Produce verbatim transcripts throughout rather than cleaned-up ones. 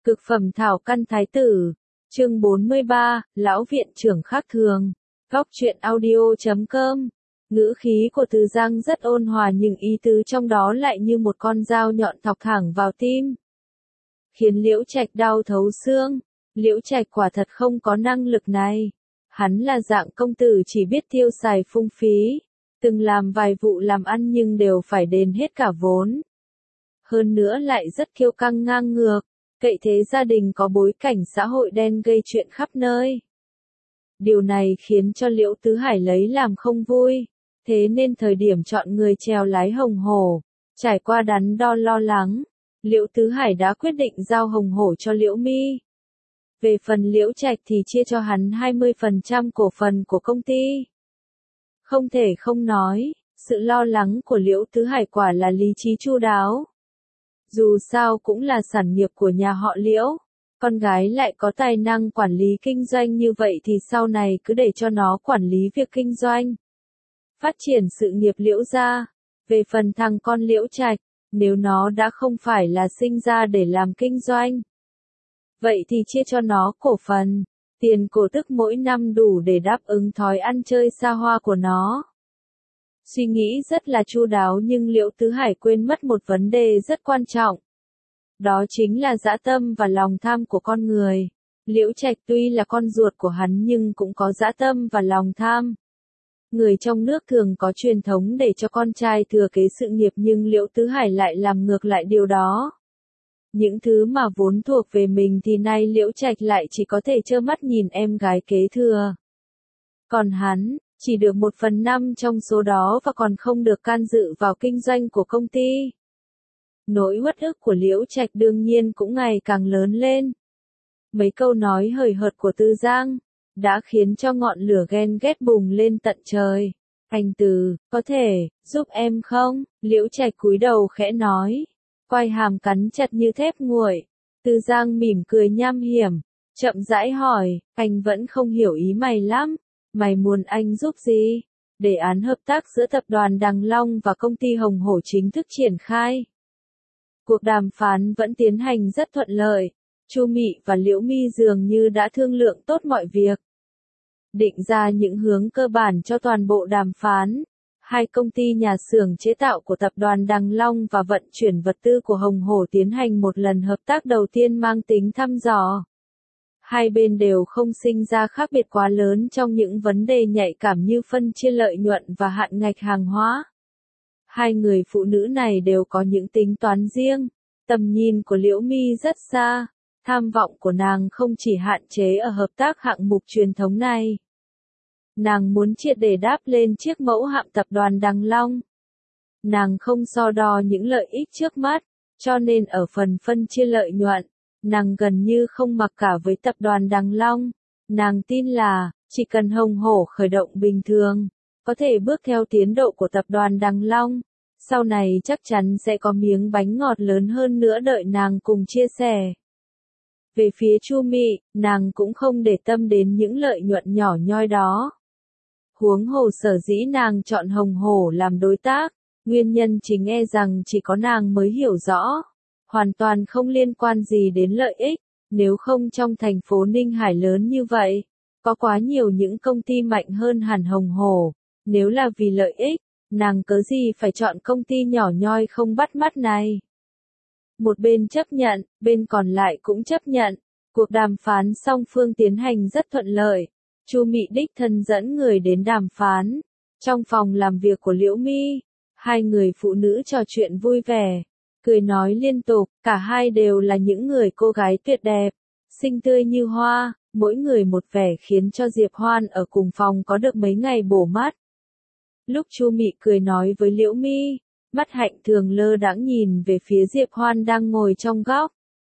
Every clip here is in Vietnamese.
Cực phẩm thảo căn thái tử, chương bốn mươi ba, lão viện trưởng khác thường. Góc truyện audio chấm com. Ngữ khí của Từ Giang rất ôn hòa nhưng ý tứ trong đó lại như một con dao nhọn thọc thẳng vào tim, khiến Liễu Trạch đau thấu xương. Liễu Trạch quả thật không có năng lực này. Hắn là dạng công tử chỉ biết tiêu xài phung phí, từng làm vài vụ làm ăn nhưng đều phải đền hết cả vốn. Hơn nữa lại rất kiêu căng ngang ngược, cậy thế gia đình có bối cảnh xã hội đen gây chuyện khắp nơi. Điều này khiến cho Liễu Tứ Hải lấy làm không vui, thế nên thời điểm chọn người chèo lái Hồng Hổ, trải qua đắn đo lo lắng, Liễu Tứ Hải đã quyết định giao Hồng Hổ cho Liễu Mi. Về phần Liễu Trạch thì chia cho hắn hai mươi phần trăm cổ phần của công ty. Không thể không nói, sự lo lắng của Liễu Tứ Hải quả là lý trí chu đáo. Dù sao cũng là sản nghiệp của nhà họ Liễu, con gái lại có tài năng quản lý kinh doanh như vậy thì sau này cứ để cho nó quản lý việc kinh doanh, phát triển sự nghiệp Liễu gia. Về phần thằng con Liễu Trạch, nếu nó đã không phải là sinh ra để làm kinh doanh, vậy thì chia cho nó cổ phần, tiền cổ tức mỗi năm đủ để đáp ứng thói ăn chơi xa hoa của nó. Suy nghĩ rất là chu đáo nhưng Liễu Tứ Hải quên mất một vấn đề rất quan trọng. Đó chính là dã tâm và lòng tham của con người. Liễu Trạch tuy là con ruột của hắn nhưng cũng có dã tâm và lòng tham. Người trong nước thường có truyền thống để cho con trai thừa kế sự nghiệp nhưng Liễu Tứ Hải lại làm ngược lại điều đó. Những thứ mà vốn thuộc về mình thì nay Liễu Trạch lại chỉ có thể trơ mắt nhìn em gái kế thừa. Còn hắn, chỉ được một phần năm trong số đó và còn không được can dự vào kinh doanh của công ty. Nỗi uất ức của Liễu Trạch đương nhiên cũng ngày càng lớn lên. Mấy câu nói hời hợt của Từ Giang đã khiến cho ngọn lửa ghen ghét bùng lên tận trời. Anh Từ, có thể giúp em không? Liễu Trạch cúi đầu khẽ nói, quai hàm cắn chặt như thép nguội. Từ Giang mỉm cười nham hiểm, chậm rãi hỏi, anh vẫn không hiểu ý mày lắm. Mày muốn anh giúp gì? Đề án hợp tác giữa tập đoàn Đằng Long và công ty Hồng Hổ chính thức triển khai. Cuộc đàm phán vẫn tiến hành rất thuận lợi. Chu Mị và Liễu Mi dường như đã thương lượng tốt mọi việc, định ra những hướng cơ bản cho toàn bộ đàm phán. Hai công ty nhà xưởng chế tạo của tập đoàn Đằng Long và vận chuyển vật tư của Hồng Hổ tiến hành một lần hợp tác đầu tiên mang tính thăm dò. Hai bên đều không sinh ra khác biệt quá lớn trong những vấn đề nhạy cảm như phân chia lợi nhuận và hạn ngạch hàng hóa. Hai người phụ nữ này đều có những tính toán riêng. Tầm nhìn của Liễu Mi rất xa, tham vọng của nàng không chỉ hạn chế ở hợp tác hạng mục truyền thống này. Nàng muốn triệt để đáp lên chiếc mẫu hạm tập đoàn Đằng Long. Nàng không so đo những lợi ích trước mắt, cho nên ở phần phân chia lợi nhuận, nàng gần như không mặc cả với tập đoàn Đằng Long. Nàng tin là, chỉ cần Hồng Hổ khởi động bình thường, có thể bước theo tiến độ của tập đoàn Đằng Long, sau này chắc chắn sẽ có miếng bánh ngọt lớn hơn nữa đợi nàng cùng chia sẻ. Về phía Chu Mị, nàng cũng không để tâm đến những lợi nhuận nhỏ nhoi đó. Huống hồ sở dĩ nàng chọn Hồng Hổ làm đối tác, nguyên nhân chính e rằng chỉ có nàng mới hiểu rõ. Hoàn toàn không liên quan gì đến lợi ích, nếu không trong thành phố Ninh Hải lớn như vậy, có quá nhiều những công ty mạnh hơn hẳn Hồng Hổ. Nếu là vì lợi ích, nàng cớ gì phải chọn công ty nhỏ nhoi không bắt mắt này. Một bên chấp nhận, bên còn lại cũng chấp nhận. Cuộc đàm phán song phương tiến hành rất thuận lợi. Chu Mị đích thân dẫn người đến đàm phán. Trong phòng làm việc của Liễu Mi, hai người phụ nữ trò chuyện vui vẻ, cười nói liên tục, cả hai đều là những người cô gái tuyệt đẹp, xinh tươi như hoa, mỗi người một vẻ khiến cho Diệp Hoan ở cùng phòng có được mấy ngày bổ mắt. Lúc Chu Mị cười nói với Liễu Mi, mắt hạnh thường lơ đãng nhìn về phía Diệp Hoan đang ngồi trong góc.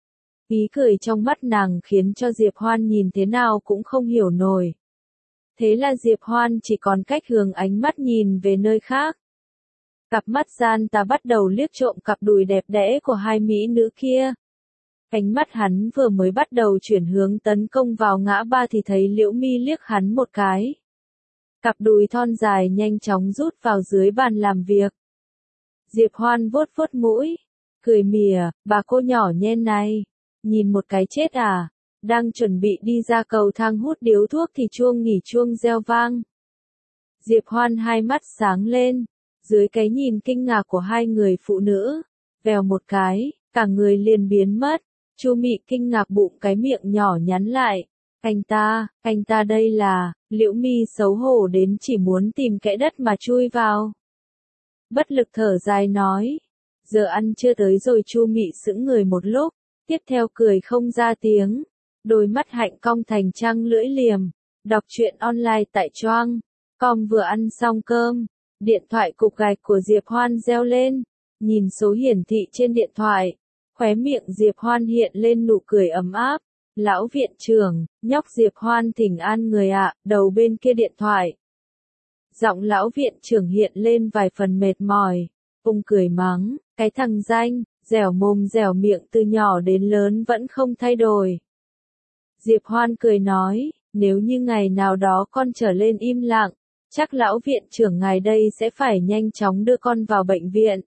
Ý cười trong mắt nàng khiến cho Diệp Hoan nhìn thế nào cũng không hiểu nổi. Thế là Diệp Hoan chỉ còn cách hướng ánh mắt nhìn về nơi khác. Cặp mắt gian ta bắt đầu liếc trộm cặp đùi đẹp đẽ của hai mỹ nữ kia. Ánh mắt hắn vừa mới bắt đầu chuyển hướng tấn công vào ngã ba thì thấy Liễu Mi liếc hắn một cái. Cặp đùi thon dài nhanh chóng rút vào dưới bàn làm việc. Diệp Hoan vuốt vuốt mũi, cười mỉa, bà cô nhỏ nhen này, nhìn một cái chết à, đang chuẩn bị đi ra cầu thang hút điếu thuốc thì chuông nghỉ chuông reo vang. Diệp Hoan hai mắt sáng lên, dưới cái nhìn kinh ngạc của hai người phụ nữ, vèo một cái, cả người liền biến mất. Chu Mị kinh ngạc bụng cái miệng nhỏ nhắn lại. Anh ta, anh ta đây là, Liễu Mi xấu hổ đến chỉ muốn tìm kẽ đất mà chui vào. Bất lực thở dài nói, giờ ăn chưa tới rồi. Chu Mị sững người một lúc, tiếp theo cười không ra tiếng, đôi mắt hạnh cong thành trăng lưỡi liềm. Đọc truyện online tại choang com. Vừa ăn xong cơm, điện thoại cục gạch của Diệp Hoan reo lên, nhìn số hiển thị trên điện thoại, khóe miệng Diệp Hoan hiện lên nụ cười ấm áp. Lão viện trưởng, nhóc Diệp Hoan thỉnh an người ạ. Đầu bên kia điện thoại, giọng lão viện trưởng hiện lên vài phần mệt mỏi. Ông cười mắng, cái thằng danh, dẻo mồm dẻo miệng từ nhỏ đến lớn vẫn không thay đổi. Diệp Hoan cười nói, nếu như ngày nào đó con trở lên im lặng, chắc lão viện trưởng ngài đây sẽ phải nhanh chóng đưa con vào bệnh viện.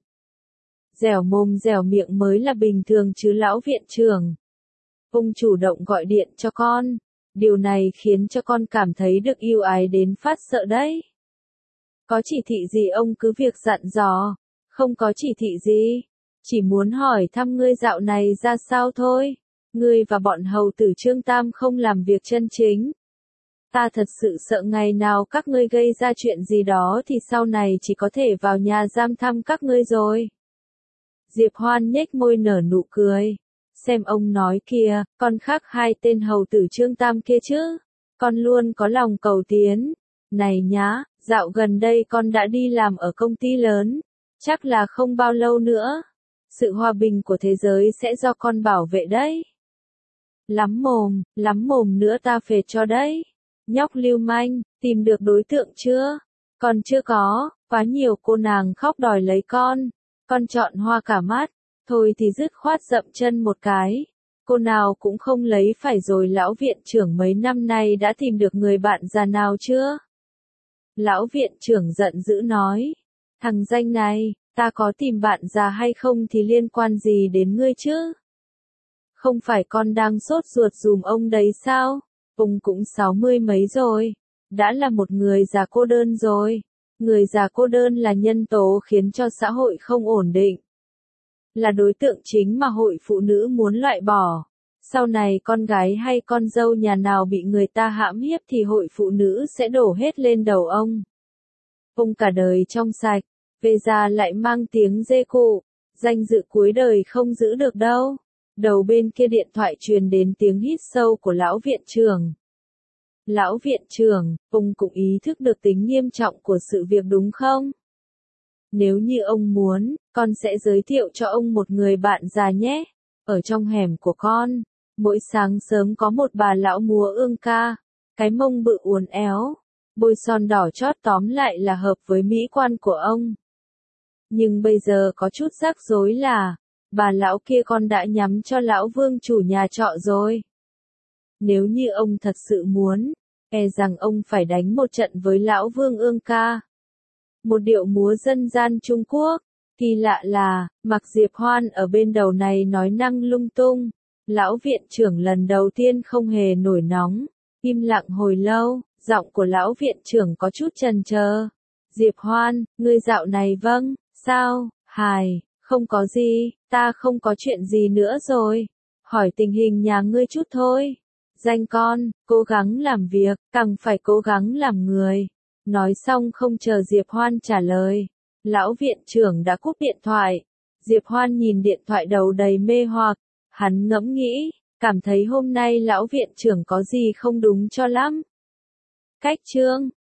Dẻo mồm dẻo miệng mới là bình thường chứ lão viện trưởng. Ông chủ động gọi điện cho con, điều này khiến cho con cảm thấy được yêu ái đến phát sợ đấy. Có chỉ thị gì ông cứ việc dặn dò, không có chỉ thị gì, chỉ muốn hỏi thăm ngươi dạo này ra sao thôi. Ngươi và bọn hầu tử Trương Tam không làm việc chân chính. Ta thật sự sợ ngày nào các ngươi gây ra chuyện gì đó thì sau này chỉ có thể vào nhà giam thăm các ngươi rồi. Diệp Hoan nhếch môi nở nụ cười. Xem ông nói kìa, con khác hai tên hầu tử Trương Tam kia chứ. Con luôn có lòng cầu tiến. Này nhá, dạo gần đây con đã đi làm ở công ty lớn. Chắc là không bao lâu nữa, sự hòa bình của thế giới sẽ do con bảo vệ đấy. Lắm mồm, lắm mồm nữa ta phệt cho đấy. Nhóc lưu manh, tìm được đối tượng chưa? Còn chưa có, quá nhiều cô nàng khóc đòi lấy con. Con chọn hoa cả mắt, thôi thì dứt khoát dậm chân một cái. Cô nào cũng không lấy phải rồi. Lão viện trưởng mấy năm nay đã tìm được người bạn già nào chưa? Lão viện trưởng giận dữ nói, thằng danh này, ta có tìm bạn già hay không thì liên quan gì đến ngươi chứ? Không phải con đang sốt ruột dùm ông đấy sao? Ông cũng sáu mươi mấy rồi, đã là một người già cô đơn rồi. Người già cô đơn là nhân tố khiến cho xã hội không ổn định. Là đối tượng chính mà hội phụ nữ muốn loại bỏ. Sau này con gái hay con dâu nhà nào bị người ta hãm hiếp thì hội phụ nữ sẽ đổ hết lên đầu ông. Ông cả đời trong sạch, về già lại mang tiếng dê cụ, danh dự cuối đời không giữ được đâu. Đầu bên kia điện thoại truyền đến tiếng hít sâu của lão viện trưởng. Lão viện trưởng, ông cũng ý thức được tính nghiêm trọng của sự việc đúng không? Nếu như ông muốn, con sẽ giới thiệu cho ông một người bạn già nhé. Ở trong hẻm của con, mỗi sáng sớm có một bà lão múa ương ca, cái mông bự uốn éo, bôi son đỏ chót, tóm lại là hợp với mỹ quan của ông. Nhưng bây giờ có chút rắc rối là, bà lão kia con đã nhắm cho lão vương chủ nhà trọ rồi. Nếu như ông thật sự muốn, e rằng ông phải đánh một trận với lão vương ương ca. Một điệu múa dân gian Trung Quốc. Kỳ lạ là, mặc Diệp Hoan ở bên đầu này nói năng lung tung, lão viện trưởng lần đầu tiên không hề nổi nóng, im lặng hồi lâu, giọng của lão viện trưởng có chút chần chờ. Diệp Hoan, ngươi dạo này vâng, sao, hài, không có gì, ta không có chuyện gì nữa rồi, hỏi tình hình nhà ngươi chút thôi. Danh con, cố gắng làm việc, càng phải cố gắng làm người. Nói xong không chờ Diệp Hoan trả lời, lão viện trưởng đã cúp điện thoại. Diệp Hoan nhìn điện thoại đầu đầy mê hoặc, hắn ngẫm nghĩ, cảm thấy hôm nay lão viện trưởng có gì không đúng cho lắm. Cách chương